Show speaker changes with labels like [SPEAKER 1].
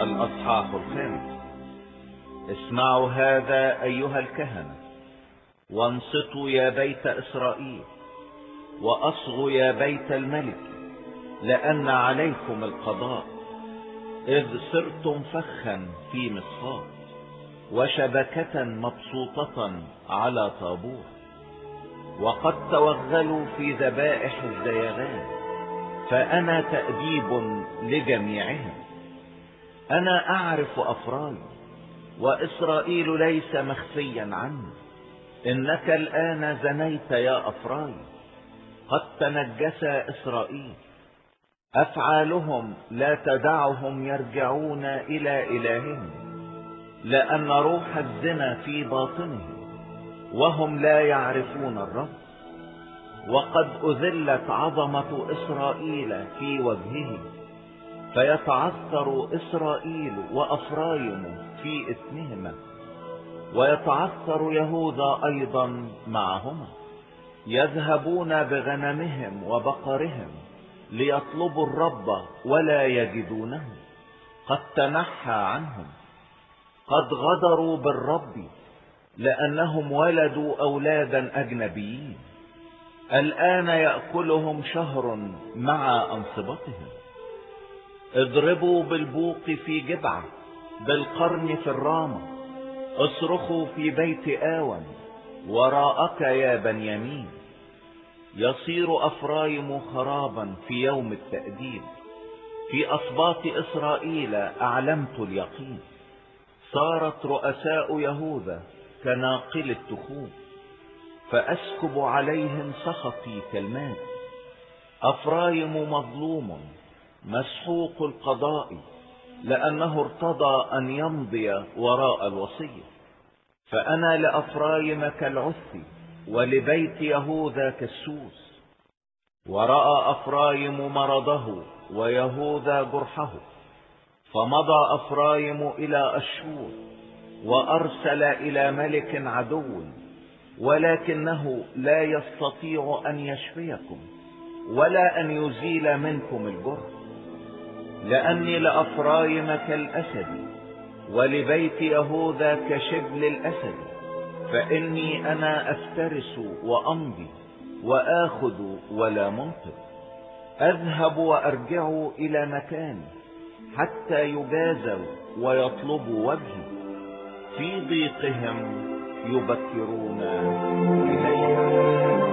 [SPEAKER 1] الأصحاح 5. اسمعوا هذا أيها الكهنة، وانصتوا يا بيت إسرائيل، وأصغوا يا بيت الملك، لأن عليكم القضاء، إذ صرتم فخا في مصفاة، وشبكة مبسوطة على طابور، وقد توغلوا في ذبائح الزيغان، فأنا تأديب لجميعهم. أنا أعرف أفرايم، وإسرائيل ليس مخفيا عني. إنك الآن زنيت يا أفرايم، قد تنجس إسرائيل. أفعالهم لا تدعهم يرجعون إلى إلههم، لأن روح الزنا في باطنهم، وهم لا يعرفون الرب. وقد أذلت عظمة إسرائيل في وجهه، فيتعثر إسرائيل وأفرايم في إثمهما، ويتعثر يهوذا أيضا معهما. يذهبون بغنمهم وبقرهم ليطلبوا الرب ولا يجدونه، قد تنحى عنهم. قد غدروا بالرب، لأنهم ولدوا أولادا أجنبيين. الآن يأكلهم شهر مع أنصبتهم. اضربوا بالبوق في جبعة، بالقرن في الرامة. اصرخوا في بيت آون، وراءك يا بنيامين. يصير أفرايم خرابا في يوم التأديب. في أسباط إسرائيل أعلمت اليقين. صارت رؤساء يهوذا كناقل التخوم، فأسكب عليهم سخطي كالماء. أفرايم مظلوم مسحوق القضاء، لأنه ارتضى أن يمضي وراء الوصية. فأنا لأفرايم كالعث، ولبيت يهوذا كالسوس. ورأى أفرايم مرضه، ويهوذا جرحه. فمضى أفرايم إلى أشور، وأرسل إلى ملك عدو، ولكنه لا يستطيع أن يشفيكم، ولا أن يزيل منكم الجرح. لأني لأفرايم كالأسد، ولبيت يهوذا كشبل الأسد. فإني أنا أفترس وأمضي، وآخذ ولا منطق. أذهب وأرجع إلى مكاني، حتى يجازوا ويطلبوا وجهي. في ضيقهم يبكرون إلي.